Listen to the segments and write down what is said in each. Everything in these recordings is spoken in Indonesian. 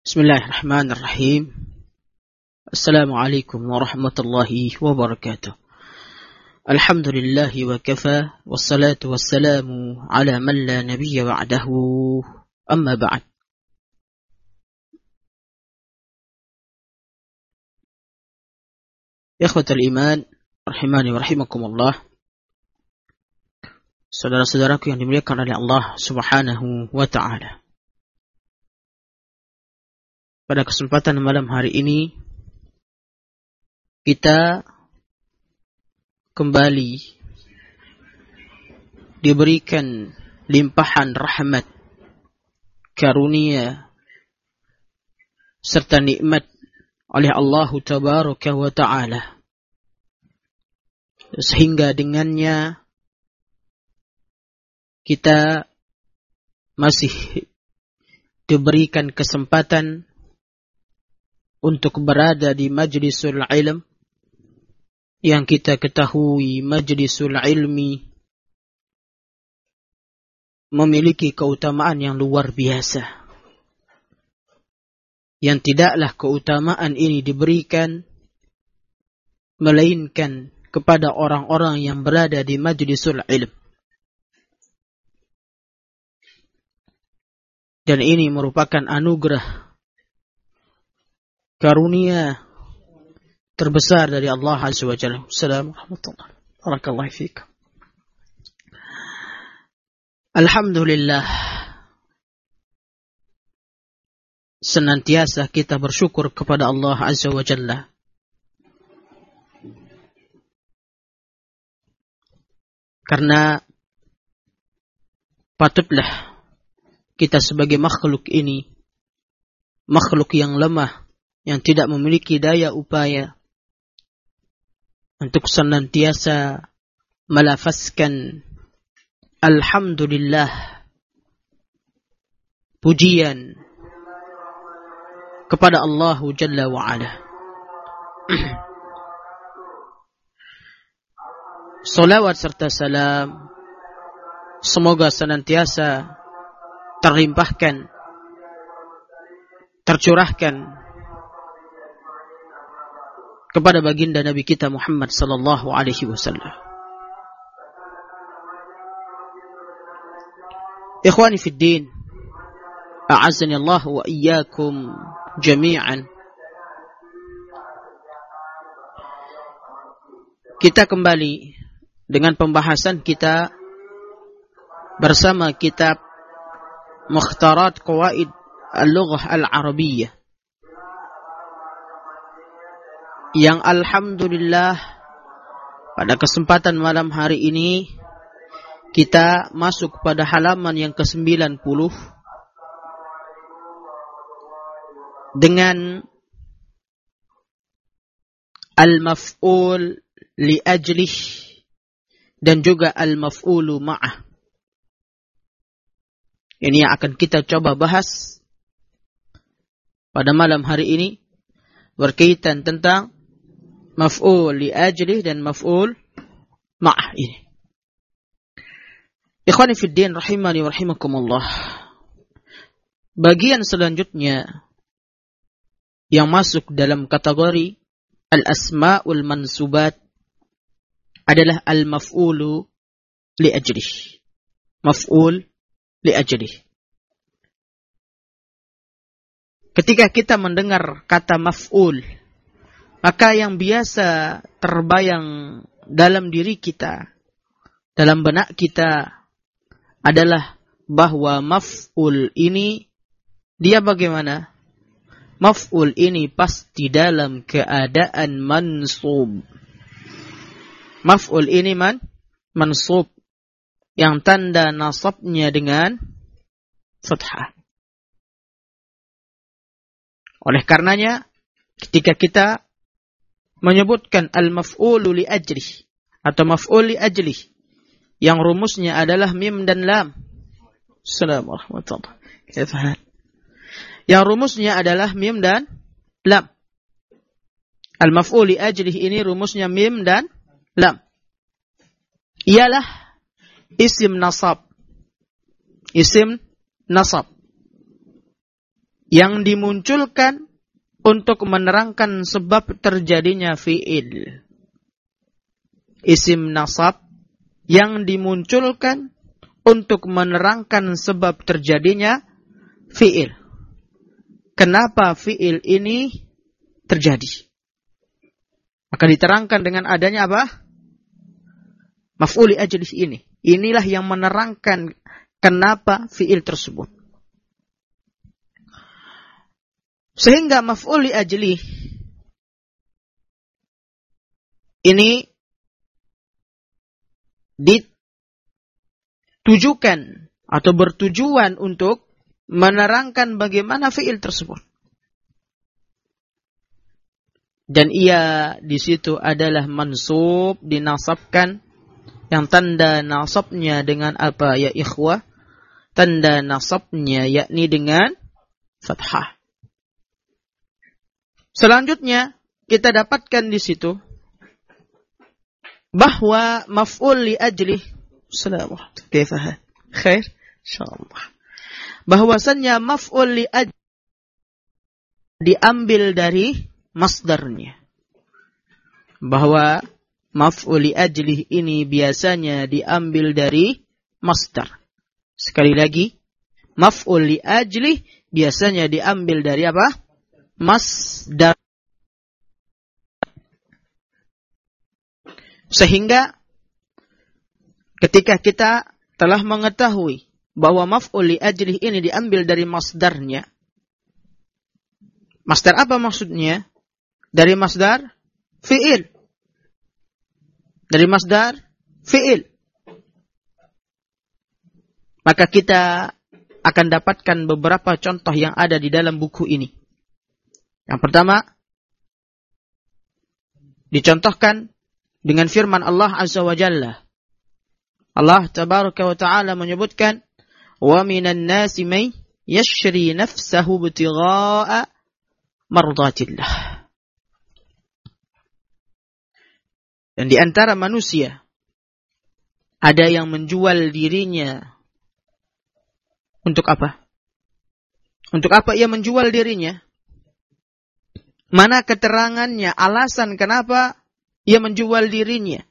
Bismillahirrahmanirrahim. Assalamualaikum warahmatullahi wabarakatuh. Alhamdulillahi wa kafa, wassalatu wassalamu ala man la nabiyya ba'dahu, amma ba'd. Ikhwatal iman, rahimani wa rahimakumullah. Saudara-saudaraku yang dimuliakan oleh Allah Subhanahu wa ta'ala. Pada kesempatan malam hari ini, kita kembali diberikan limpahan rahmat, karunia, serta nikmat oleh Allah Tabaraka wa Ta'ala. Sehingga dengannya kita masih diberikan kesempatan untuk berada di majlisul ilm, yang kita ketahui majlisul ilmi memiliki keutamaan yang luar biasa, yang tidaklah keutamaan ini diberikan melainkan kepada orang-orang yang berada di majlisul ilm. Dan ini merupakan anugerah, karunia terbesar dari Allah Azza wa Jalla. Assalamualaikum warahmatullahi wabarakatuh. Barakallahu fiikum. Alhamdulillah, senantiasa kita bersyukur kepada Allah Azza wa Jalla. Karena patutlah kita sebagai makhluk ini, makhluk yang lemah, yang tidak memiliki daya upaya untuk senantiasa melafazkan alhamdulillah, pujian kepada Allah Jalla wa Ala. Salawat serta salam semoga senantiasa terlimpahkan, tercurahkan kepada baginda Nabi kita Muhammad sallallahu alaihi wasallam. Ikhwani fid din, a'azzani Allah wa iyyakum jami'an. Kita kembali dengan pembahasan kita bersama kitab Mukhtarat Qawaid Al-Lughah Al-Arabiyyah, yang alhamdulillah pada kesempatan malam hari ini kita masuk pada halaman yang ke-90 dengan al-maf'ul li ajlih dan juga al-maf'ulu ma'ah. Ini yang akan kita coba bahas pada malam hari ini, berkaitan tentang maf'ul li ajlih dan maf'ul ma'ah ini. Ikhwani fid din rahimani wa rahimakumullah. Bagian selanjutnya yang masuk dalam kategori al-asma'ul mansubat adalah al-maf'ulu li ajlih. Maf'ul li ajlih. Ketika kita mendengar kata maf'ul, maka yang biasa terbayang dalam diri kita, dalam benak kita adalah bahwa maf'ul ini dia bagaimana? Maf'ul ini pasti dalam keadaan mansub. Maf'ul ini mansub, yang tanda nasabnya dengan fathah. Oleh karenanya, ketika kita menyebutkan al-maf'ulu li ajlih atau maf'ul li ajlih, yang rumusnya adalah mim dan lam. Assalamualaikum warahmatullahi wabarakatuh. Yang rumusnya adalah mim dan lam. Al-maf'ul li ajlih ini rumusnya mim dan lam. Ialah isim nasab. Isim nasab. yang dimunculkan untuk menerangkan sebab terjadinya fi'il. Isim nasab yang dimunculkan untuk menerangkan sebab terjadinya fi'il. Kenapa fi'il ini terjadi? Maka diterangkan dengan adanya apa? Maf'ul li ajlih ini. Inilah yang menerangkan kenapa fi'il tersebut. Sehingga maf'ul li ajlih ini ditujukan atau bertujuan untuk menerangkan bagaimana fi'il tersebut. Dan ia di situ adalah mansub, dinasabkan, yang tanda nasabnya dengan apa ya ikhwah? Tanda nasabnya yakni dengan fathah. Selanjutnya kita dapatkan di situ bahwa maf'ul li ajlih khair insyaallah. Bahwasannya maf'ul li ajlih diambil dari masdarnya. Bahwa maf'ul li ajlih ini biasanya diambil dari masdar. Sekali lagi, maf'ul li ajlih biasanya diambil dari apa? Masdar. Sehingga ketika kita telah mengetahui bahwa maf'ul li ajlih ini diambil dari masdarnya. Masdar apa maksudnya? Dari masdar fi'il. Dari masdar fi'il. Maka kita akan dapatkan beberapa contoh yang ada di dalam buku ini. Yang pertama, dicontohkan dengan firman Allah Azza wa Jalla. Allah Tabaraka wa Ta'ala menyebutkan, "Wa minan nasi may yashri nafsahu ibtigha'a mardatillah." Dan di antara manusia ada yang menjual dirinya untuk apa? Untuk apa ia menjual dirinya? Mana keterangannya, alasan kenapa ia menjual dirinya?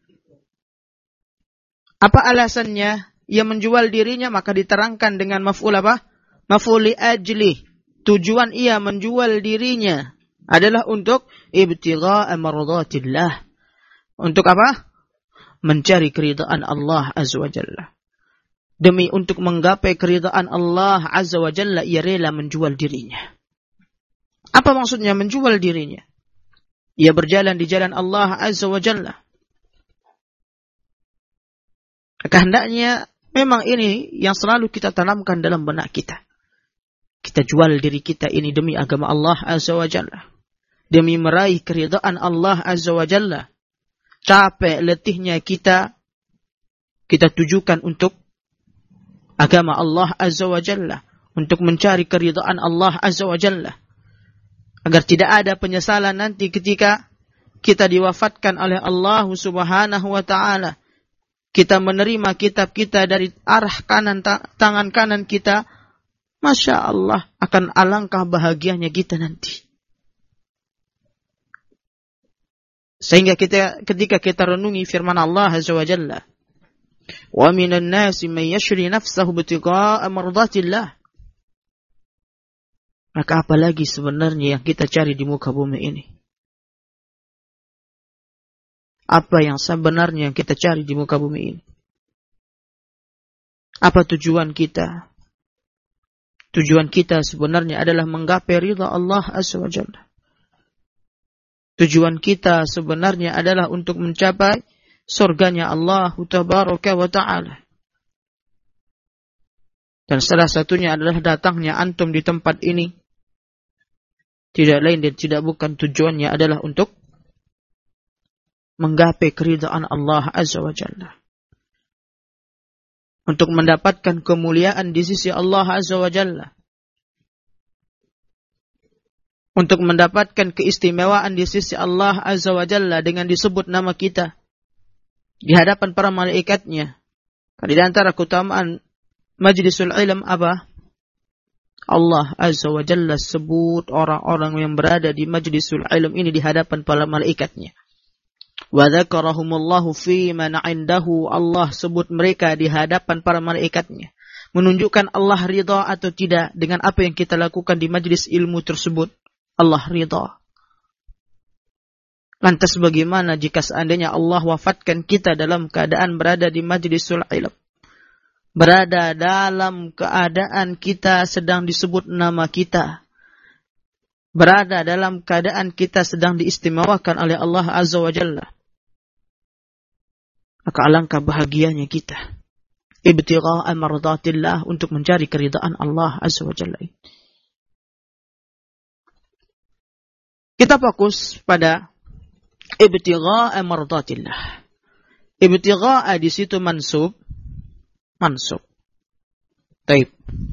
Apa alasannya ia menjual dirinya? Maka diterangkan dengan maf'ul apa? Maf'ul li ajlih. Tujuan ia menjual dirinya adalah untuk ibtigha'a mardatillah. Untuk apa? Mencari keridhaan Allah Azza wa Jalla. Demi untuk menggapai keridhaan Allah Azza wa Jalla, ia rela menjual dirinya. Apa maksudnya menjual dirinya? Ia berjalan di jalan Allah Azza wa Jalla. Kehendaknya memang ini yang selalu kita tanamkan dalam benak kita. Kita jual diri kita ini demi agama Allah Azza wa Jalla. Demi meraih keridhaan Allah Azza wa Jalla. Capek letihnya kita tujukan untuk agama Allah Azza wa Jalla. Untuk mencari keridhaan Allah Azza wa Jalla. Agar tidak ada penyesalan nanti ketika kita diwafatkan oleh Allah Subhanahu wa Ta'ala. Kita menerima kitab kita dari arah kanan, tangan kanan kita. Masya Allah, akan alangkah bahagianya kita nanti. Sehingga ketika kita renungi firman Allah Azza wa Jalla. Wa minan nasi man yashri nafsahu ibtigha'a mardatillah. Maka apalagi sebenarnya yang kita cari di muka bumi ini? Apa yang sebenarnya yang kita cari di muka bumi ini? Apa tujuan kita? Tujuan kita sebenarnya adalah menggapai ridha Allah Azza wa Jalla. Tujuan kita sebenarnya adalah untuk mencapai surganya Allah Tabaraka wa Ta'ala. Dan salah satunya adalah datangnya antum di tempat ini. Tidak lain dan tidak bukan tujuannya adalah untuk menggapai keridhaan Allah Azza wa Jalla. Untuk mendapatkan kemuliaan di sisi Allah Azza wa Jalla. Untuk mendapatkan keistimewaan di sisi Allah Azza wa Jalla dengan disebut nama kita di hadapan para malaikatnya. Di antara keutamaan majlisul ilm apa? Allah Azza wa Jalla sebut orang-orang yang berada di majlisul ilm ini di hadapan para malaikatnya. Wa dzakarahumullahu fi man 'indahu, Allah sebut mereka di hadapan para malaikatnya. Menunjukkan Allah ridha atau tidak dengan apa yang kita lakukan di majlis ilmu tersebut. Allah ridha. Lantas bagaimana jika seandainya Allah wafatkan kita dalam keadaan berada di majlisul ilm? Berada dalam keadaan kita sedang disebut nama kita. Berada dalam keadaan kita sedang diistimewakan oleh Allah Azza wa Jalla. Maka alangkah bahagianya kita. Ibtigha'a mardatillah, untuk mencari keridhaan Allah Azza wa Jalla. Kita fokus pada ibtigha'a mardatillah. Ibtigha'a di situ mansub. Taib.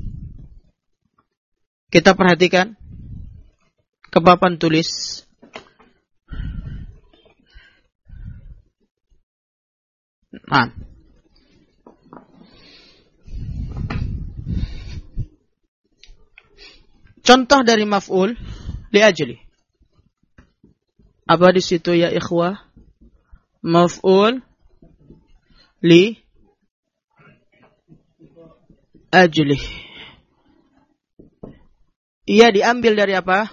Kita perhatikan ke papan tulis. Nah. Contoh dari maf'ul li ajli. Apa di situ ya ikhwah? Maf'ul li ajli. Ia diambil dari apa?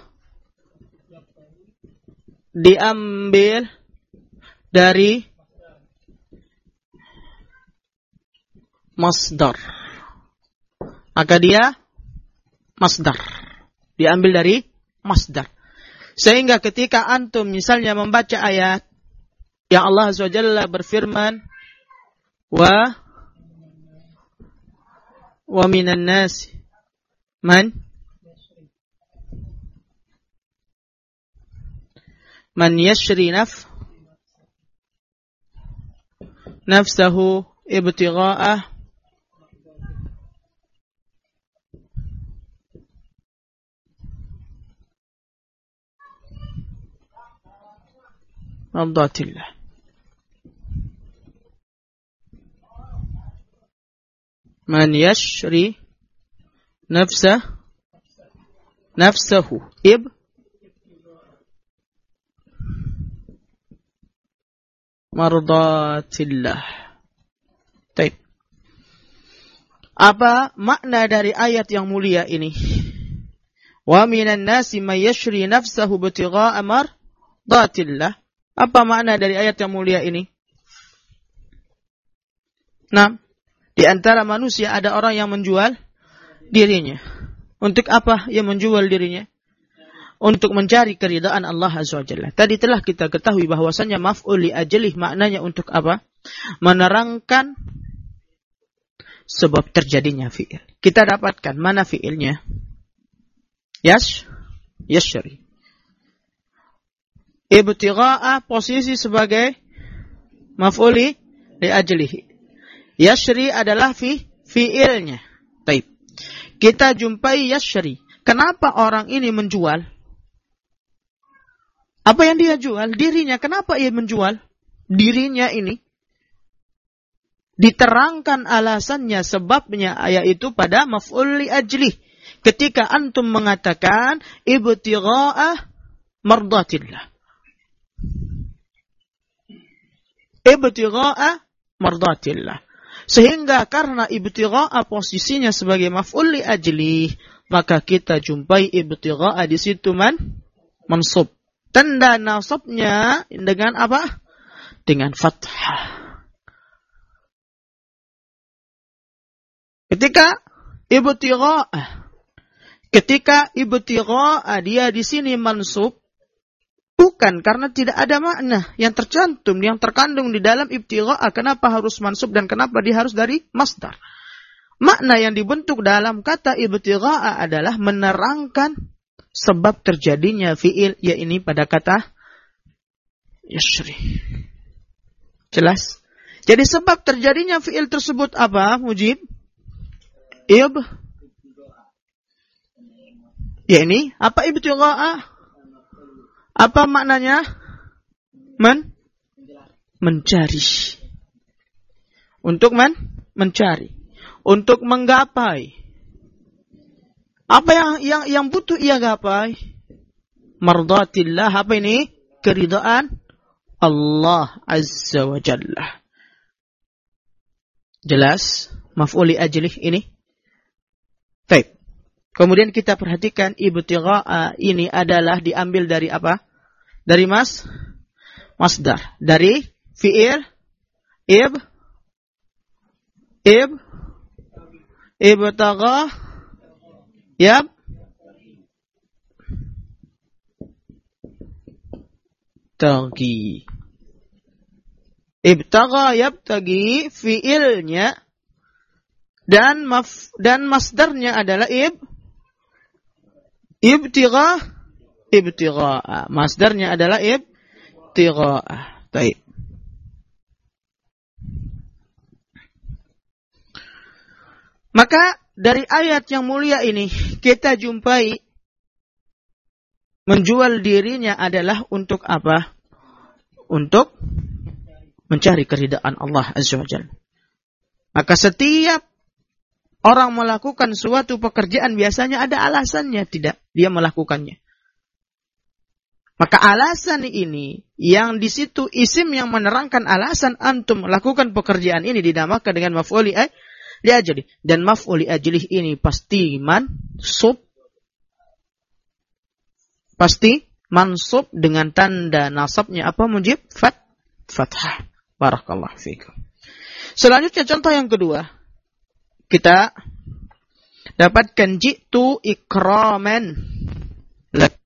Diambil dari masdar. Maka dia masdar. Diambil dari masdar. Sehingga ketika antum misalnya membaca ayat yang Allah Azza wa Jalla berfirman, wa minan nas man yashri nafsahu ibtigha'a mardatillah. Man yashri nafsahu mardatillah. Baik. Apa makna dari ayat yang mulia ini? Wa minan nasi may yashri nafsahu ibtigha'a mardatillah. Apa makna dari ayat yang mulia ini? Nah, di antara manusia ada orang yang menjual dirinya. Untuk apa ia menjual dirinya? Untuk mencari keridhaan Allah Azza wa Jalla. Tadi telah kita ketahui bahwasannya maf'ul li ajlih maknanya untuk apa? Menerangkan sebab terjadinya fi'il. Kita dapatkan mana fi'ilnya? Yashri. Ibtigha'a posisi sebagai maf'ul li ajlih. Yashri adalah fi'ilnya. Baik. Kita jumpai yashri. Kenapa orang ini menjual? Apa yang dia jual? Dirinya. Kenapa ia menjual dirinya ini? Diterangkan alasannya, sebabnya, yaitu pada maf'ul li ajlih. Ketika antum mengatakan ibtigha'a mardatillah. Ibtigha'a mardatillah. Sehingga karena ibtigha'a posisinya sebagai maf'ul li ajlih, maka kita jumpai ibtigha'a di situ mansub. Tanda nasabnya dengan apa? Dengan fathah. Ketika ibtigha'a dia di sini mansub, bukan karena tidak ada makna yang tercantum, yang terkandung di dalam ibtigha'a. Kenapa harus mansub dan kenapa dia harus dari masdar? Makna yang dibentuk dalam kata ibtigha'a adalah menerangkan sebab terjadinya fi'il, yaitu pada kata yashri. Jelas? Jadi sebab terjadinya fi'il tersebut apa, Mujib? Yaitu apa ibtigha'a? Apa maknanya? Mencari. Untuk mencari. Untuk menggapai. Apa yang butuh ia gapai? Mardatillah, apa ini? Keridhaan Allah Azza wa Jalla. Jelas? Maf'ul li ajlih ini. Baik. Kemudian kita perhatikan ibtigha'a ini adalah diambil dari apa? Dari masdar. Dari fi'il ibtagha yabtaghi. Ibtagha yabtaghi fi'ilnya dan masdarnya adalah ibtigha. Masdarnya adalah ibtigha. Baik. Maka dari ayat yang mulia ini kita jumpai menjual dirinya adalah untuk apa? Untuk mencari keridhaan Allah Azza wa Jalla. Maka setiap orang melakukan suatu pekerjaan biasanya ada alasannya tidak dia melakukannya. Maka alasan ini yang di situ isim yang menerangkan alasan antum melakukan pekerjaan ini dinamakan dengan maf'ul li ajlih. Dan maf'ul li ajlih ini pasti mansub dengan tanda nasabnya apa? Mujib fathah. Barakallahu fiikum. Selanjutnya contoh yang kedua. Kita dapatkan jitu ikraman lak.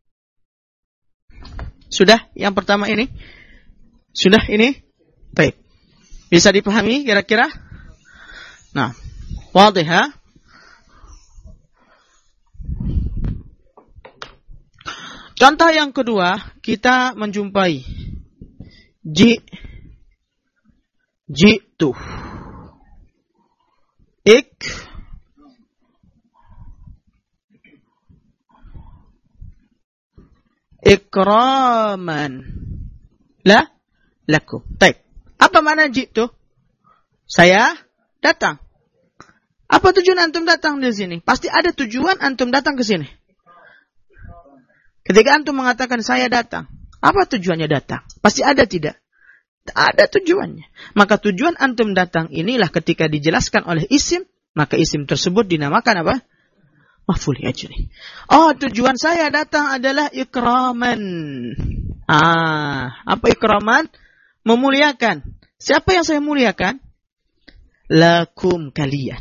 Sudah yang pertama ini? Sudah ini? Baik. Bisa dipahami kira-kira? Nah, wadih ha? Contoh yang kedua, kita menjumpai jitu ikraman lakum. Baik. Apa makna jitu? Saya datang. Apa tujuan antum datang di sini? Pasti ada tujuan antum datang ke sini. Ketika antum mengatakan saya datang, apa tujuannya datang? Pasti ada tidak? Ada tujuannya. Maka tujuan antum datang inilah ketika dijelaskan oleh isim, maka isim tersebut dinamakan apa? Maf'ul li ajlih. Oh, tujuan saya datang adalah ikraman. Apa ikraman? Memuliakan. Siapa yang saya muliakan? Lakum, kalian.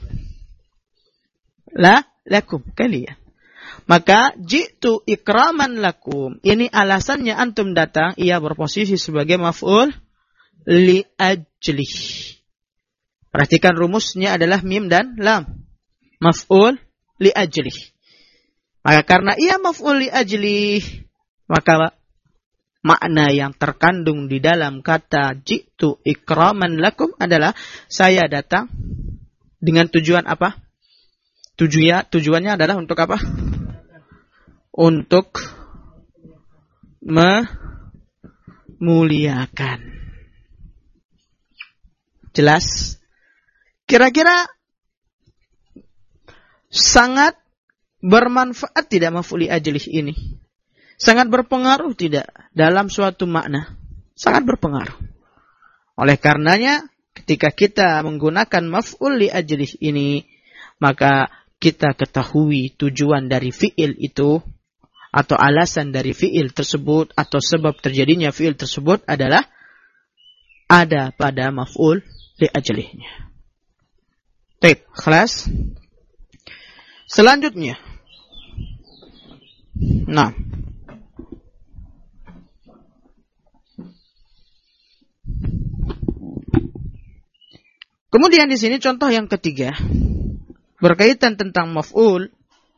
Lakum, kalian. Maka jitu ikraman lakum. Ini alasannya antum datang, ia berposisi sebagai maf'ul li ajlih. Perhatikan rumusnya adalah mim dan lam. Maf'ul li ajlih. Maka karena ia maf'ul li ajlih, maka makna yang terkandung di dalam kata jitu ikraman lakum adalah saya datang dengan tujuan apa? Tujuannya adalah untuk apa? Untuk memuliakan. Jelas? Kira-kira sangat bermanfaat tidak maf'ul li ajlih ini? Sangat berpengaruh tidak dalam suatu makna? Sangat berpengaruh. Oleh karenanya, ketika kita menggunakan maf'ul li ajlih ini, maka kita ketahui tujuan dari fi'il itu, atau alasan dari fi'il tersebut, atau sebab terjadinya fi'il tersebut adalah ada pada maf'ul li ajlihnya. Baik, kelas. Selanjutnya. Nah. Kemudian di sini contoh yang ketiga. Berkaitan tentang maf'ul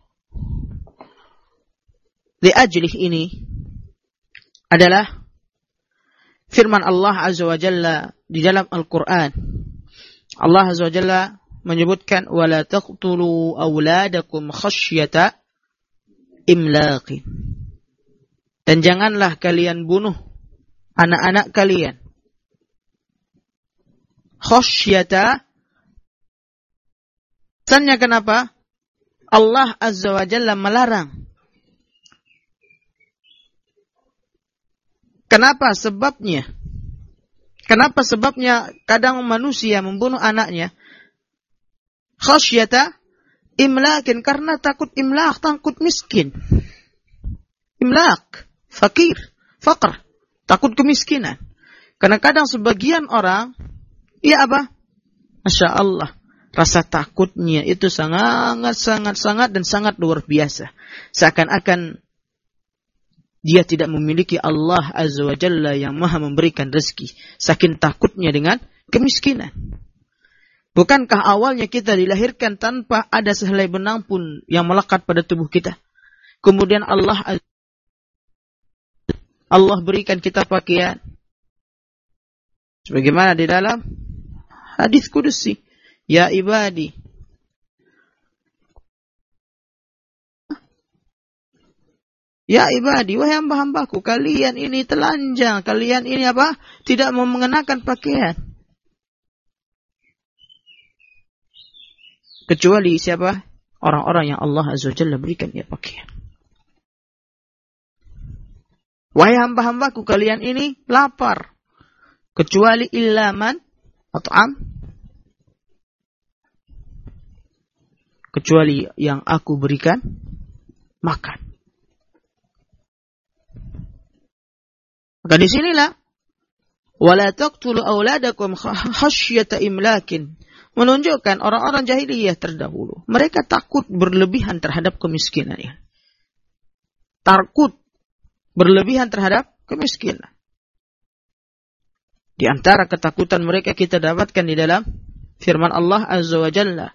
li ajlih ini adalah firman Allah Azza wa Jalla di dalam Al-Quran. Allah Azza wa Jalla menyebutkan wala taqtulu auladakum khasyata imlaqin. Dan janganlah kalian bunuh anak-anak kalian khasyata. Sannya kenapa? Allah Azza wa Jalla melarang. Kenapa sebabnya? Kenapa sebabnya kadang manusia membunuh anaknya? Khasyata imlakin, karena takut imlak, takut miskin. Imlak, faqr, takut kemiskinan. Karena kadang sebagian orang, ya apa? Masya Allah, rasa takutnya itu sangat dan sangat luar biasa. Seakan-akan dia tidak memiliki Allah Azza wa Jalla yang maha memberikan rezeki. Saking takutnya dengan kemiskinan. Bukankah awalnya kita dilahirkan tanpa ada sehelai benang pun yang melekat pada tubuh kita? Kemudian Allah berikan kita pakaian. Sebagaimana di dalam hadis kudusi. Ya ibadi. Ya ibadi, wahai hamba-hambaku, kalian ini telanjang, kalian ini apa? Tidak mau mengenakan pakaian. Kecuali siapa? Orang-orang yang Allah Azza wa Jalla berikan dia pakaian. Wahai hamba-hambaku, kalian ini lapar. Kecuali illaman at'am. Kecuali yang aku berikan makan. Maka disinilah wala taqtulu auladakum khasyata imlakin, menunjukkan orang-orang jahiliyah terdahulu mereka takut berlebihan terhadap kemiskinan. Takut berlebihan terhadap kemiskinan. Di antara ketakutan mereka kita dapatkan di dalam firman Allah Azza wa Jalla,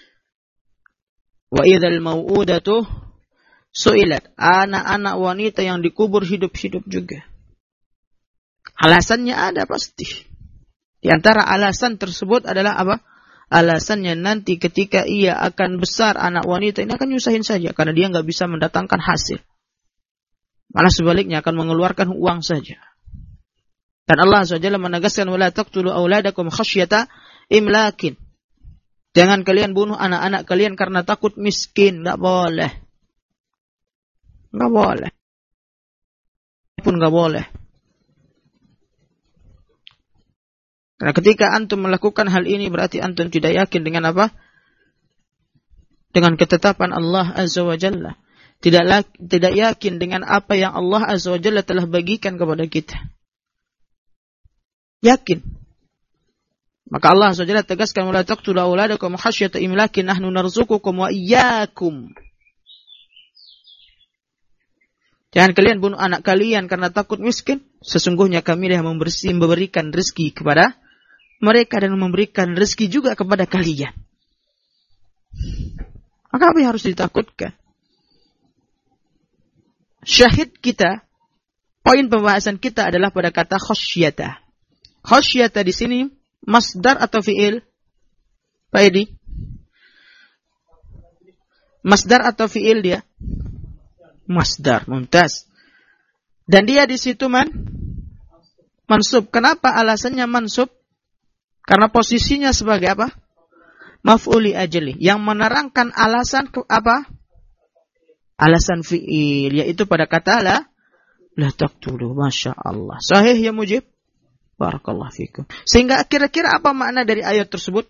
wa idzal mau'udatu su'ilat, anak-anak wanita yang dikubur hidup-hidup juga. Alasannya ada pasti. Di antara alasan tersebut adalah apa? Alasannya nanti ketika ia akan besar, anak wanita ini akan nyusahin saja. Karena dia nggak bisa mendatangkan hasil. Malah sebaliknya akan mengeluarkan uang saja. Dan Allah SWT menegaskan, وَلَا تَقْتُلُوا أَوْلَادَكُمْ خَشْيَةَ إِمْلَاكٍ. Jangan kalian bunuh anak-anak kalian karena takut miskin. Nggak boleh. Nggak boleh. Pun nggak boleh. Karena ketika antum melakukan hal ini berarti antum tidak yakin dengan apa? Dengan ketetapan Allah Azza wa Jalla. Tidak yakin dengan apa yang Allah Azza wa Jalla telah bagikan kepada kita. Yakin. Maka Allah Azza wa Jalla tegaskan, wala taqtulu auladakum khasyata imlakin nahnu narzuqukum wa iyyakum. Jangan kalian bunuh anak kalian karena takut miskin. Sesungguhnya kami yang memberikan rezeki kepada mereka dan memberikan rezeki juga kepada kalian. Maka apa yang harus ditakutkan? Syahid kita, poin pembahasan kita adalah pada kata khasyata. Khasyata di sini masdar atau fi'il? Pak Edi? Masdar atau fi'il dia? Masdar, mumtaz. Dan dia di situ mansub. Kenapa alasannya mansub? Karena posisinya sebagai apa? Maf'uli ajli, yang menerangkan alasan apa? Alasan fi'il, yaitu pada kata la taqtulu. Masya Allah. Sahih ya Mujib? Barakallahu fikum. Sehingga kira-kira apa makna dari ayat tersebut?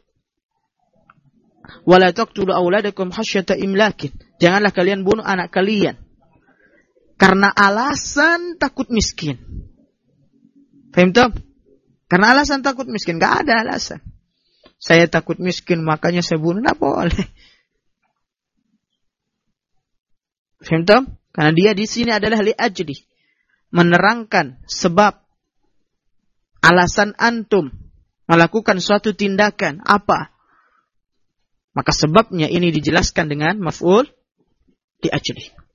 Wala taqtulu auladakum khasyata imlakin. Janganlah kalian bunuh anak kalian karena alasan takut miskin. Faham tak? Karena alasan takut miskin. Gak ada alasan. Saya takut miskin makanya saya bunuh. Tidak boleh. Faham tak? Karena dia di sini adalah li'ajli. Menerangkan sebab. Alasan antum melakukan suatu tindakan. Apa? Maka sebabnya ini dijelaskan dengan maf'ul li'ajli.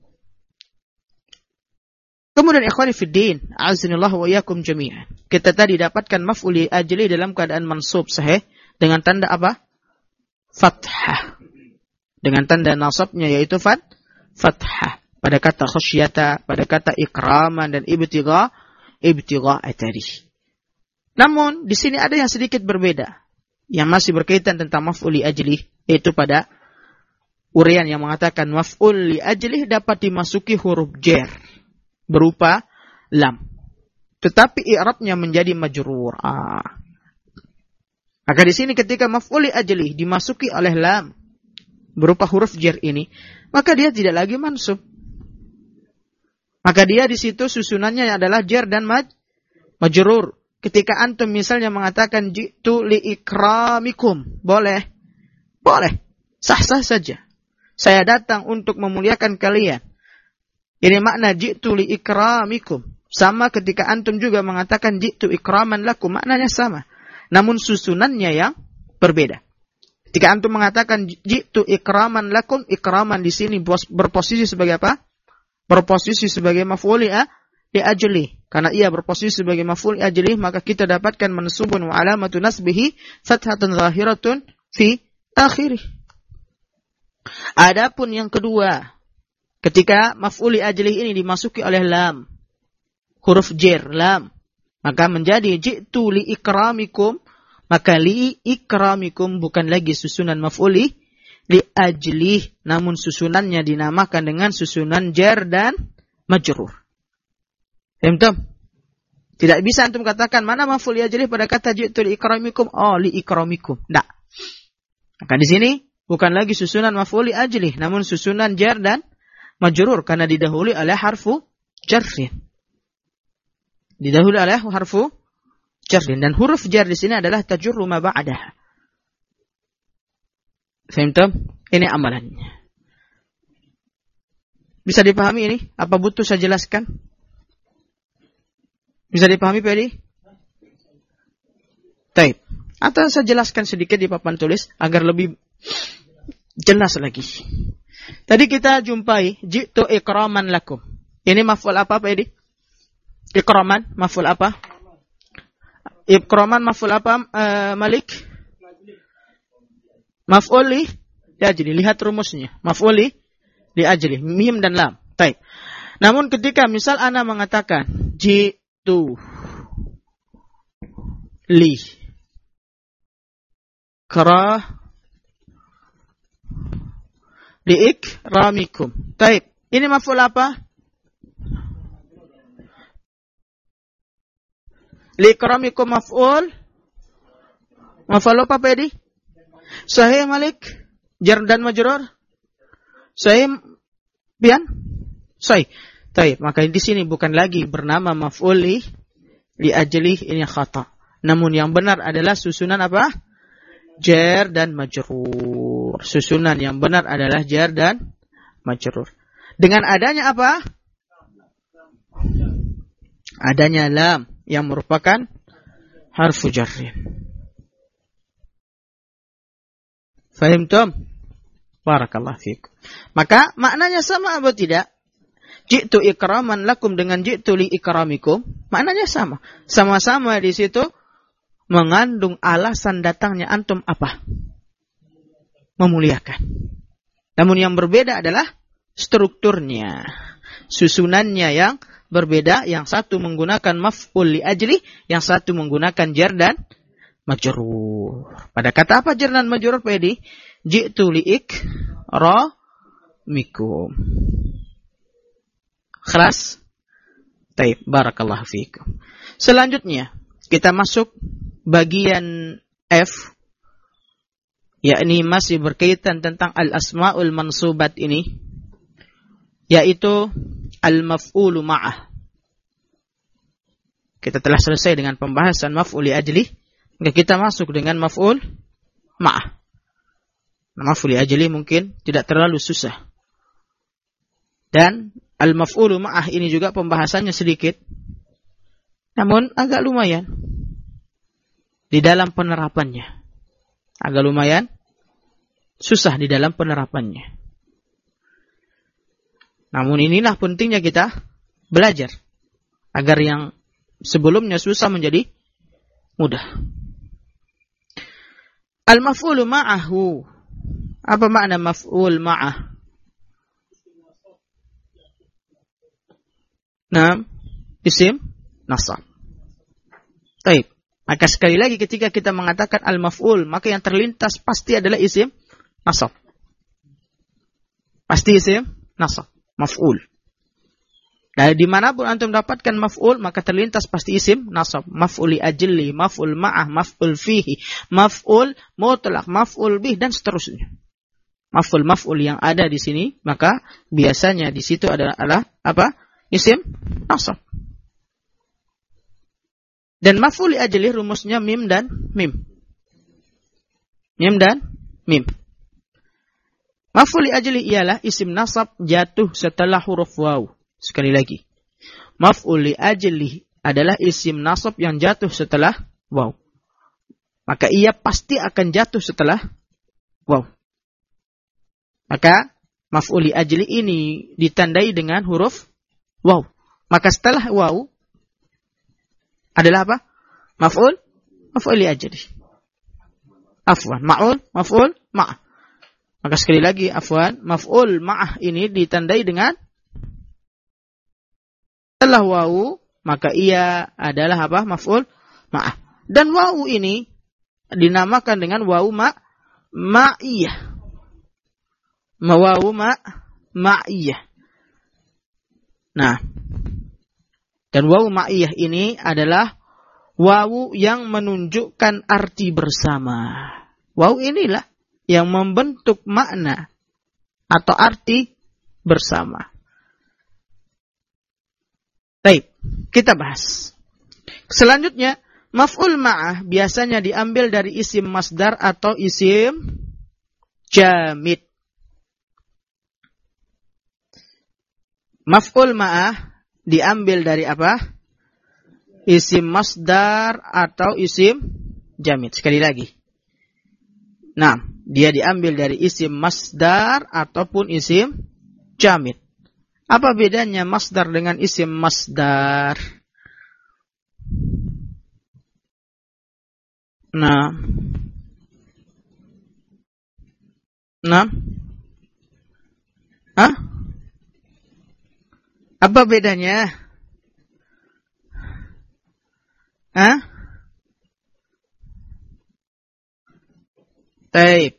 Kemudian ikhwani fiddin, a'azinillahu wa iyyakum jami'an. Kita tadi dapatkan maf'ul ajli dalam keadaan mansub sahih dengan tanda apa? Fathah. Dengan tanda nasabnya yaitu fathah. Pada kata khasyata, pada kata ikraman dan ibtigha tadi. Namun di sini ada yang sedikit berbeda yang masih berkaitan tentang maf'ul ajli, yaitu pada urian yang mengatakan maf'ul li ajlih dapat dimasuki huruf jar berupa lam. Tetapi i'rabnya menjadi majrur. Maka di sini ketika maf'ul li ajlih dimasuki oleh lam berupa huruf jar ini, maka dia tidak lagi mansub. Maka dia di situ susunannya adalah jar dan majrur. Ketika antum misalnya mengatakan ji'tu li ikramikum, boleh. Sah-sah saja. Saya datang untuk memuliakan kalian. Ini makna ji'tu li ikramikum. Sama ketika antum juga mengatakan ji'tu ikraman lakum, maknanya sama. Namun susunannya yang berbeda. Ketika antum mengatakan ji'tu ikraman lakum, ikraman di sini berposisi sebagai apa? Berposisi sebagai maf'ul li ajli. Karena ia berposisi sebagai maf'ul li ajli, maka kita dapatkan mansubun wa alamatu nasbihi fathatun zahiratun fi akhirih. Adapun yang kedua, ketika maf'ul li ajli ini dimasuki oleh lam, huruf jar lam, maka menjadi ji'tu li ikramikum, maka li ikramikum bukan lagi susunan maf'ul li ajli, namun susunannya dinamakan dengan susunan jar dan majrur. Paham? Tidak bisa antum katakan mana maf'ul li ajli pada kata ji'tu li ikramikum, li ikramikum. Tidak. Maka di sini bukan lagi susunan maf'ul li ajli, namun susunan jar dan majrur karena didahului oleh harfu jarrin. Didahului oleh harfu jarrin, dan huruf jar di sini adalah tajurru ma ba'daha. Paham? Ini amalannya. Bisa dipahami ini? Apa butuh saya jelaskan? Bisa dipahami, Pak Edi? Baik. Atau saya jelaskan sedikit di papan tulis agar lebih jelas lagi. Tadi kita jumpai ji'tu ikraman lakum. Ini maf'ul apa, Pak Edi? Ikraman maf'ul apa? Ikraman maf'ul apa, Malik? Maf'ul li ajli. Lihat rumusnya. Maf'ul li ajli. Mim dan lam. Baik. Namun ketika misal ana mengatakan ji'tu li ikramikum. Baik. Ini maf'ul apa? Li ikramikum maf'ul apa, Pedi? Sahih, Malik? Jar dan majrur? Sahih, Bian? Sahih. Baik, maka di sini bukan lagi bernama maf'ul li ajli, ini khata. Namun yang benar adalah susunan apa? Jar dan majrur. Susunan yang benar adalah jar dan majrur. Dengan adanya apa? Adanya lam yang merupakan harfu jarrin. Fahimtum? Barakallahu fikum. Maka maknanya sama atau tidak? Ji'tu ikraman lakum dengan ji'tu li ikramikum, maknanya sama. Sama-sama di situ mengandung alasan datangnya antum apa? Memuliakan. Namun yang berbeda adalah strukturnya. Susunannya yang berbeda, yang satu menggunakan maf'ul li ajli, yang satu menggunakan jar dan majrur. Pada kata apa jar dan majrur, Pedi? Ji'tu li ikramikum. Khalas? Taib, barakallahu fiikum. Selanjutnya, kita masuk bagian F, yakni masih berkaitan tentang al-asma'ul mansubat ini, yaitu al-maf'ulu ma'ah. Kita telah selesai dengan pembahasan maf'ul li ajli, maka kita masuk dengan maf'ul ma'ah. Maf'ul li ajli mungkin tidak terlalu susah. Dan al-maf'ulu ma'ah ini juga pembahasannya sedikit, namun agak lumayan di dalam penerapannya. Agak lumayan susah di dalam penerapannya. Namun inilah pentingnya kita belajar agar yang sebelumnya susah menjadi mudah. Al-maf'ulu ma'ahu. Apa makna maf'ul ma'ah? Nah, isim nasab. Baik. Maka sekali lagi ketika kita mengatakan al-maf'ul, maka yang terlintas pasti adalah isim nasab. Pasti isim nasab, maf'ul. Nah, dimanapun antum dapatkan maf'ul, maka terlintas pasti isim nasab. Maf'ul li ajli, maf'ul ma'ah, maf'ul fihi, maf'ul mutlaq, maf'ul bih, dan seterusnya. Maf'ul yang ada di sini, maka biasanya di situ adalah apa? Isim nasab. Dan maf'ul li ajli rumusnya mim dan mim. Mim dan mim. Maf'ul li ajli ialah isim nasab jatuh setelah huruf waw. Sekali lagi. Maf'ul li ajli adalah isim nasab yang jatuh setelah waw. Maka ia pasti akan jatuh setelah waw. Maka maf'ul li ajli ini ditandai dengan huruf waw. Maka setelah waw adalah apa? Maf'ul li ajli. Afwan, maf'ul ma'ah. Maka sekali lagi, afwan, maf'ul ma'ah ini ditandai dengan setelah wawu, maka ia adalah apa? Maf'ul ma'ah. Dan wawu ini dinamakan dengan wawu ma'iyah. Wawu ma'iyah. Nah, dan wawu ma'iyah ini adalah wawu yang menunjukkan arti bersama. Wawu inilah yang membentuk makna atau arti bersama. Baik, kita bahas. Selanjutnya, maf'ul ma'ah biasanya diambil dari isim masdar atau isim jamid. Maf'ul ma'ah diambil dari apa? Isim masdar atau isim jamid. Sekali lagi. Nah, dia diambil dari isim masdar ataupun isim jamid. Apa bedanya masdar dengan isim masdar? Nah. Apa bedanya? Baik.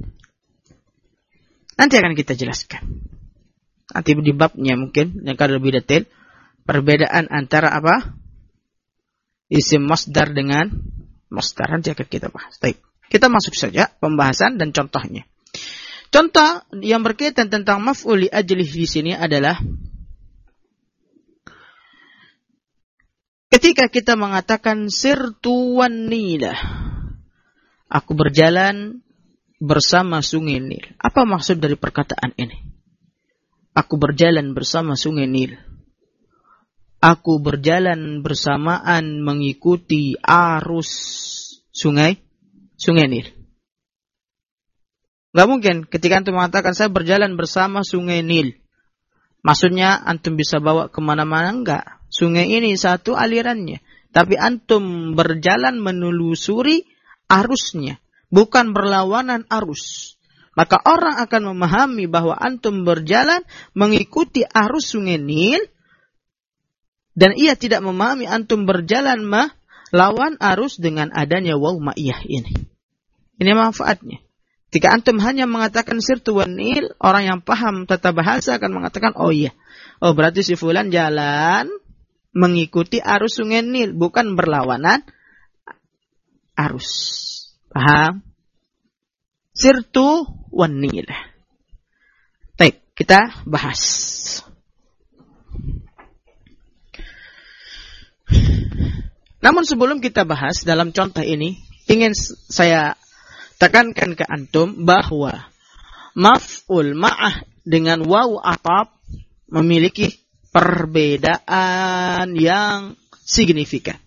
Nanti akan kita jelaskan. Nanti di babnya mungkin yang akan lebih detail. Perbedaan antara apa? Isim masdar dengan masdar. Nanti akan kita bahas. Baik. Kita masuk saja pembahasan dan contohnya. Contoh yang berkaitan tentang maf'ul li ajli di sini adalah ketika kita mengatakan sirtu wan nila. Aku berjalan bersama sungai Nil. Apa maksud dari perkataan ini? Aku berjalan bersama sungai Nil. Aku berjalan bersamaan mengikuti arus sungai Nil. Gak mungkin ketika antum mengatakan saya berjalan bersama sungai Nil. Maksudnya antum bisa bawa kemana-mana? Enggak. Sungai ini satu alirannya. Tapi antum berjalan menelusuri arusnya. Bukan berlawanan arus. Maka orang akan memahami bahwa antum berjalan mengikuti arus sungai Nil. Dan ia tidak memahami antum berjalan melawan arus dengan adanya waw ma'iyah ini. Ini manfaatnya. Jika antum hanya mengatakan sirtu wan Nil, orang yang paham tata bahasa akan mengatakan, oh iya. Oh berarti si fulan jalan mengikuti arus sungai Nil. Bukan berlawanan arus. Paham? Sirtu wan Nil. Baik, kita bahas. Namun sebelum kita bahas dalam contoh ini, ingin saya tekankan ke antum bahwa maf'ul ma'ah dengan waw ataf memiliki perbedaan yang signifikan.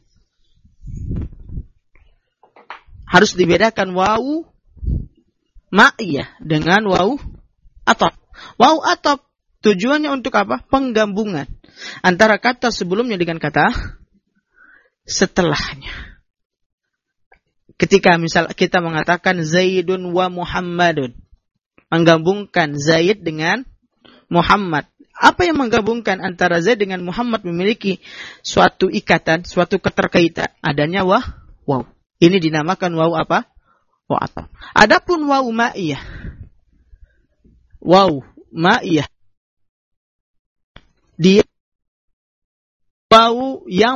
Harus dibedakan waw ma'iyah dengan waw ataf. Waw ataf tujuannya untuk apa? Penggabungan antara kata sebelumnya dengan kata setelahnya. Ketika misal kita mengatakan Zaidun wa Muhammadun, menggabungkan Zaid dengan Muhammad. Apa yang menggabungkan antara Zaid dengan Muhammad memiliki suatu ikatan, suatu keterkaitan? Adanya waw. Ini dinamakan waw apa? Waw ataf. Adapun waw ma'iyah. Waw ma'iyah. Dia wau yang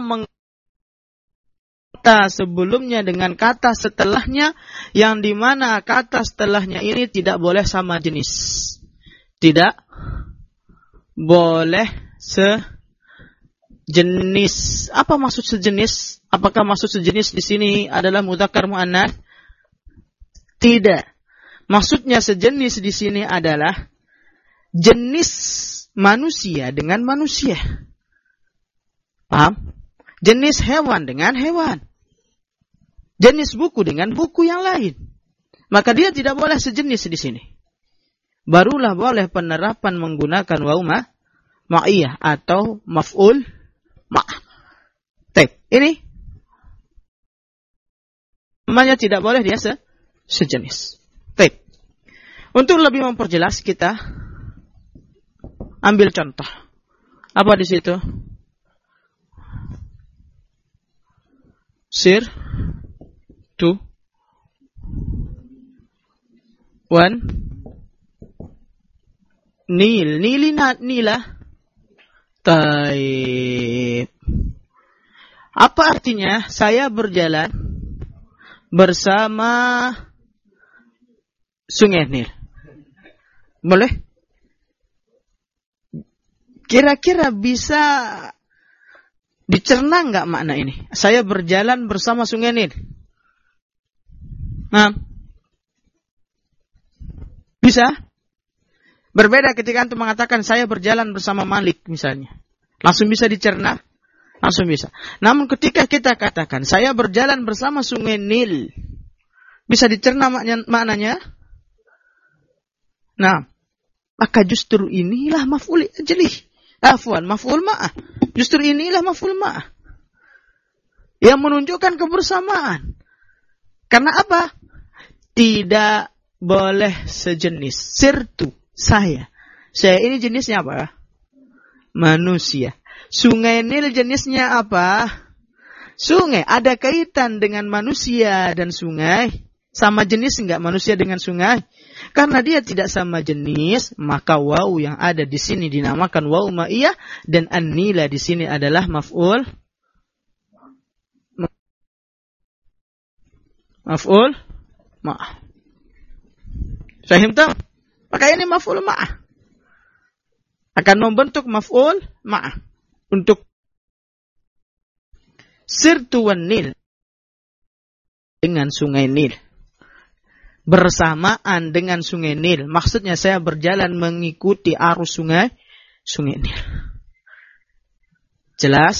kata sebelumnya dengan kata setelahnya, yang dimana kata setelahnya ini tidak boleh sama jenis. Tidak boleh sejenis. Apa maksud sejenis? Apakah maksud sejenis di sini adalah mudzakkar muannats? Tidak. Maksudnya sejenis di sini adalah jenis manusia dengan manusia. Paham? Jenis hewan dengan hewan. Jenis buku dengan buku yang lain. Maka dia tidak boleh sejenis di sini. Barulah boleh penerapan menggunakan waw ma'iyah atau maf'ul ma'ah. Ini namanya tidak boleh dia sejenis. Untuk lebih memperjelas kita ambil contoh. Apa di situ? Sir to one nila. Taib. Apa artinya? Saya berjalan bersama Sungai Nil. Boleh? Kira-kira bisa dicerna nggak makna ini? Saya berjalan bersama Sungai Nil. Nah, bisa? Berbeda ketika antum mengatakan saya berjalan bersama Malik misalnya. Langsung bisa dicerna? Langsung bisa. Namun ketika kita katakan saya berjalan bersama Sungai Nil, bisa dicerna maknanya? Nah, maka justru inilah maf'ul ajlih. Maf'ul ma'ah. Justru inilah maf'ul ma'ah yang menunjukkan kebersamaan. Karena apa? Tidak boleh sejenis. Sirtu, saya. Saya ini jenisnya apa? Manusia. Sungai Nil jenisnya apa? Sungai. Ada kaitan dengan manusia dan sungai? Sama jenis enggak manusia dengan sungai? Karena dia tidak sama jenis, maka waw yang ada di sini dinamakan waw ma'iyah, dan an-nila di sini adalah maf'ul ma'ah. Fahim tak? Maka ini maf'ul ma'ah akan membentuk maf'ul ma'ah untuk sirtu wan Nil dengan Sungai Nil. Bersamaan dengan Sungai Nil. Maksudnya saya berjalan mengikuti arus Sungai Nil. Jelas?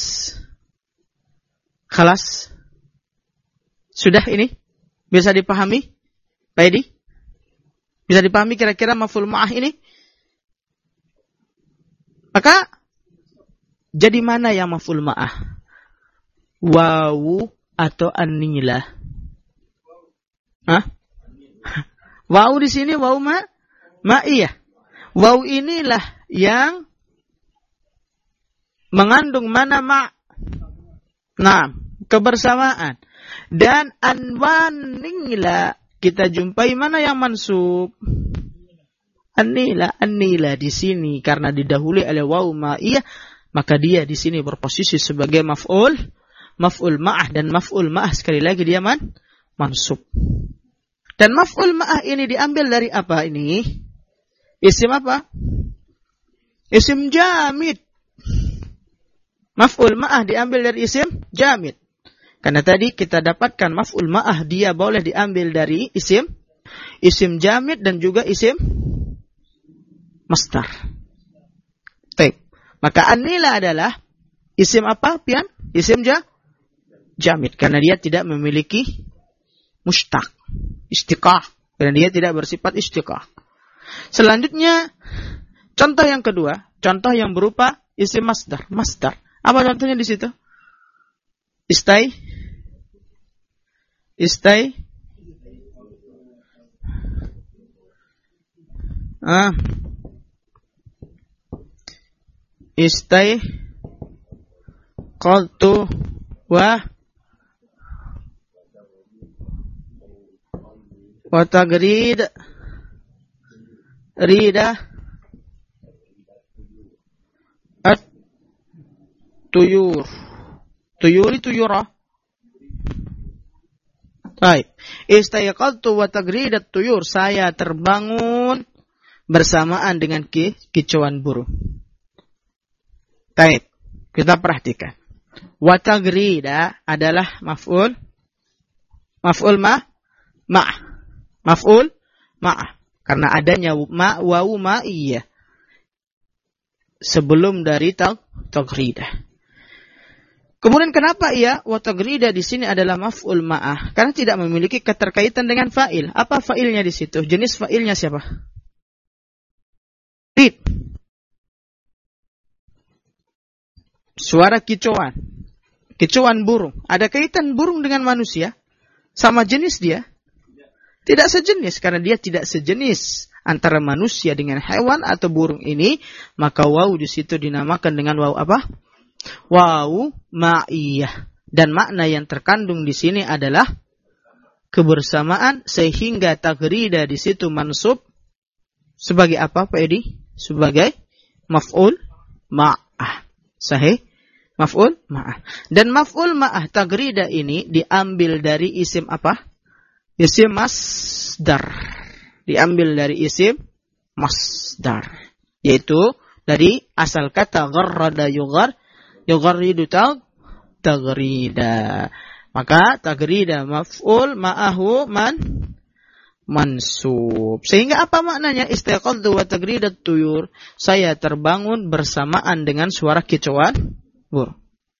Khalas? Sudah ini? Bisa dipahami? Pak Edi? Bisa dipahami kira-kira maf'ul ma'ah ini? Maka jadi mana yang maf'ul ma'ah? Wawu atau an-nilah? Hah? Waw di sini waw ma'iyah. Waw inilah yang mengandung mana Nah, kebersamaan. Dan anwanila kita jumpai mana yang mansub? An-nila di sini karena didahului oleh waw ma'iyah, maka dia di sini berposisi sebagai maf'ul ma'ah, dan maf'ul ma'ah sekali lagi dia mansub. Dan maf'ul ma'ah ini diambil dari apa ini? Isim apa? Isim jamid. Maf'ul ma'ah diambil dari isim jamid. Karena tadi kita dapatkan maf'ul ma'ah dia boleh diambil dari isim jamid dan juga isim masdar. Baik. Maka an-nila adalah isim apa, Pian? Isim jamid. Karena dia tidak memiliki mushtaq. Istiqah. Dan dia tidak bersifat istiqah. Selanjutnya, contoh yang kedua. Contoh yang berupa isim masdar. Masdar. Apa contohnya di situ? Istai. Istai. Qaltu wa tagrid rida tuyur. Tuyuri tuyura. Baik. Istayqadtu wa tagridat tuyur. Saya terbangun bersamaan dengan kicauan burung. Baik. Kita perhatikan. Wa tagrida adalah maf'ul ma'ah. Maf'ul ma'ah. Karena adanya wawu ma'iyah sebelum dari tagrida. Kemudian kenapa wa tagrida di sini adalah maf'ul ma'ah? Karena tidak memiliki keterkaitan dengan fa'il. Apa fa'ilnya di situ? Jenis fa'ilnya siapa? Rid. Suara kicauan. Kicauan burung. Ada kaitan burung dengan manusia? Sama jenis dia? Tidak sejenis. Karena dia tidak sejenis antara manusia dengan hewan atau burung ini. Maka wawu di situ dinamakan dengan wawu apa? Wawu ma'iyah. Dan makna yang terkandung di sini adalah kebersamaan. Sehingga tagrida di situ mansub. Sebagai apa Pak Edi? Sebagai maf'ul ma'ah. Sahih? Maf'ul ma'ah. Dan maf'ul ma'ah tagrida ini diambil dari isim apa? Isim masdar. Diambil dari isim masdar. Yaitu dari asal kata gharrada yugharridu tagrida. Maka tagrida maf'ul ma'ahu mansub. Sehingga apa maknanya? Istayqadtu wa tagridat tuyur. Saya terbangun bersamaan dengan suara kicauan burung.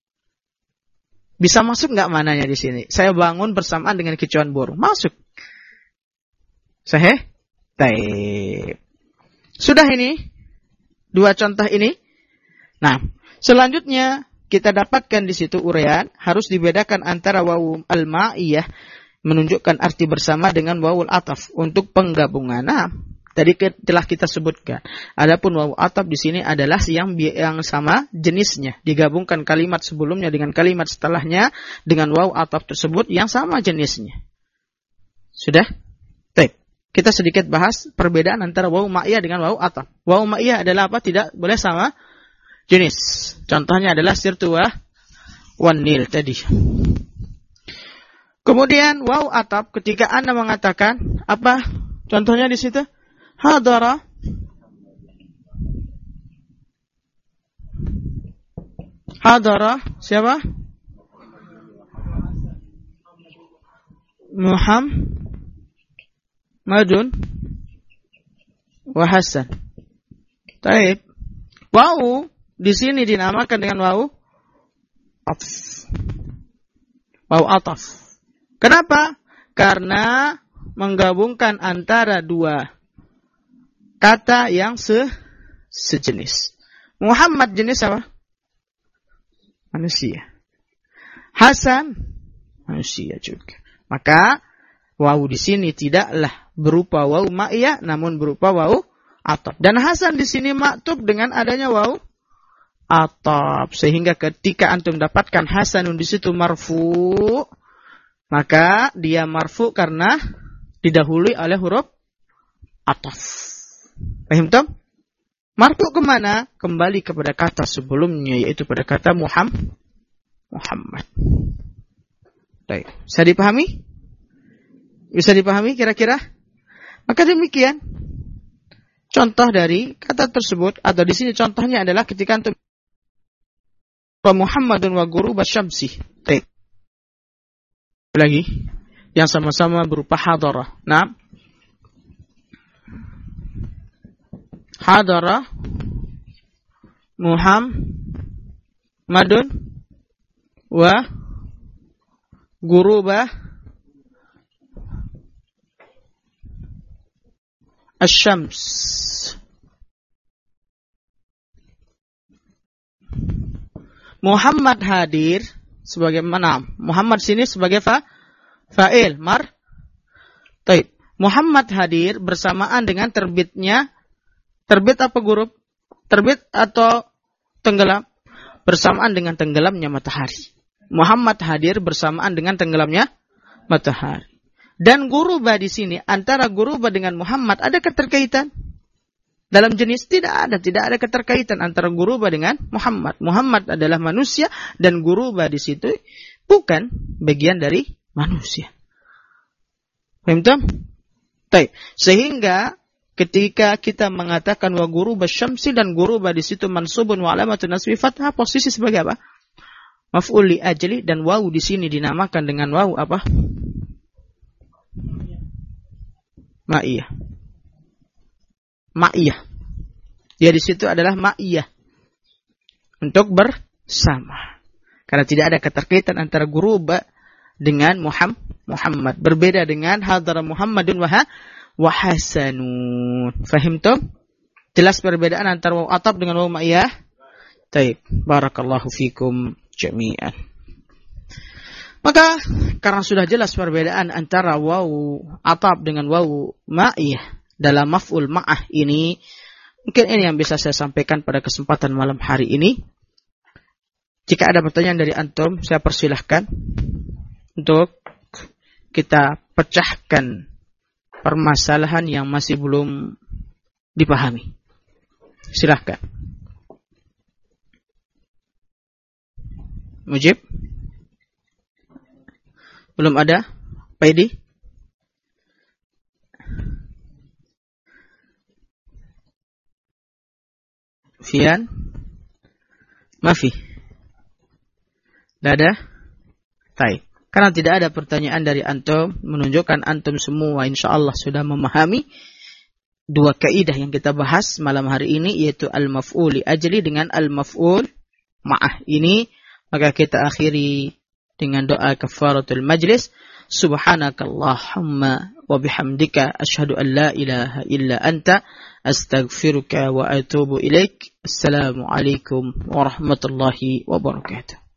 Bisa masuk nggak mananya di sini? Saya bangun bersamaan dengan kicauan burung. Masuk. Sahih? Baik. Sudah ini dua contoh ini. Nah, selanjutnya kita dapatkan di situ uraian harus dibedakan antara wawu al-ma'iyah menunjukkan arti bersama dengan wawul ataf untuk penggabungan. Nah, tadi telah kita sebutkan. Adapun wawu ataf di sini adalah yang sama jenisnya. Digabungkan kalimat sebelumnya dengan kalimat setelahnya dengan wawu ataf tersebut yang sama jenisnya. Sudah? Baik. Kita sedikit bahas perbedaan antara wawu ma'iyah dengan wawu ataf. Wawu ma'iyah adalah apa? Tidak boleh sama jenis. Contohnya adalah sirtu wan nil tadi. Kemudian wawu ataf ketika Anda mengatakan apa? Contohnya di situ hadara siapa? Muhammadun wa Hasan. Baik. Wawu di sini dinamakan dengan wawu ataf. Wawu ataf. Kenapa? Karena menggabungkan antara dua kata yang sejenis. Muhammad jenis apa? Manusia. Hasan manusia juga. Maka wawu di sini tidaklah berupa wawu ma'iyah namun berupa wawu ataf. Dan Hasan di sini maktub dengan adanya wawu ataf. Sehingga ketika antum dapatkan Hasanun di situ marfu, maka dia marfu karena didahului oleh huruf ataf. Paham tak? Marfu kemana? Kembali kepada kata sebelumnya, yaitu pada kata Muhammad. Baik. Bisa dipahami? Bisa dipahami kira-kira? Maka demikian contoh dari kata tersebut, atau di sini contohnya adalah ketika antum Muhammadun wa ghuruba syamsi. Baik. Lagi yang sama-sama berupa hadarah. Nah, hadarah Muhammadun wa ghuruba asyams. Muhammad hadir sebagai mana? Muhammad sini sebagai fa'il Taib. Muhammad hadir bersamaan dengan terbitnya. Terbit apa gurub? Terbit atau tenggelam? Bersamaan dengan tenggelamnya matahari. Muhammad hadir bersamaan dengan tenggelamnya matahari. Dan guruba di sini antara guruba dengan Muhammad ada keterkaitan? Dalam jenis tidak ada keterkaitan antara Guruba dengan Muhammad. Muhammad adalah manusia dan Guruba di situ bukan bagian dari manusia. Paham tak? Baik. Sehingga ketika kita mengatakan wa Guruba syamsi dan Guruba di situ mansubun wa alamatun nasbi fathah, posisi sebagai apa? Maf'ul li ajli, dan wawu di sini dinamakan dengan wawu apa? Ma'iyah. Ma'iyah. Dia di situ adalah ma'iyah. Untuk bersama. Karena tidak ada keterkaitan antara Guruba dengan Muhammad. Berbeda dengan hadara Muhammadun wa Hasanun. Fahimtum? Jelas perbedaan antara wawu ataf dengan wawu ma'iyah? Taib. Barakallahu fikum jami'an. Maka karena sudah jelas perbedaan antara wawu ataf dengan wawu ma'iyah dalam maf'ul ma'ah ini, mungkin ini yang bisa saya sampaikan pada kesempatan malam hari ini. Jika ada pertanyaan dari antum, saya persilahkan untuk kita pecahkan permasalahan yang masih belum dipahami. Silahkan. Mujib? Belum ada? Pak Edi? Fian? Mafi? Tidak ada? Baik. Karena tidak ada pertanyaan dari antum, menunjukkan antum semua insyaallah sudah memahami dua kaidah yang kita bahas malam hari ini, yaitu al-maf'ul li ajli dengan al-maf'ul ma'ah ini. Maka kita akhiri dengan doa kafaratul majlis. Subhanakallahumma wa bihamdika asyhadu an la ilaha illa anta astaghfiruka wa atubu ilaik. Assalamualaikum warahmatullahi wabarakatuh.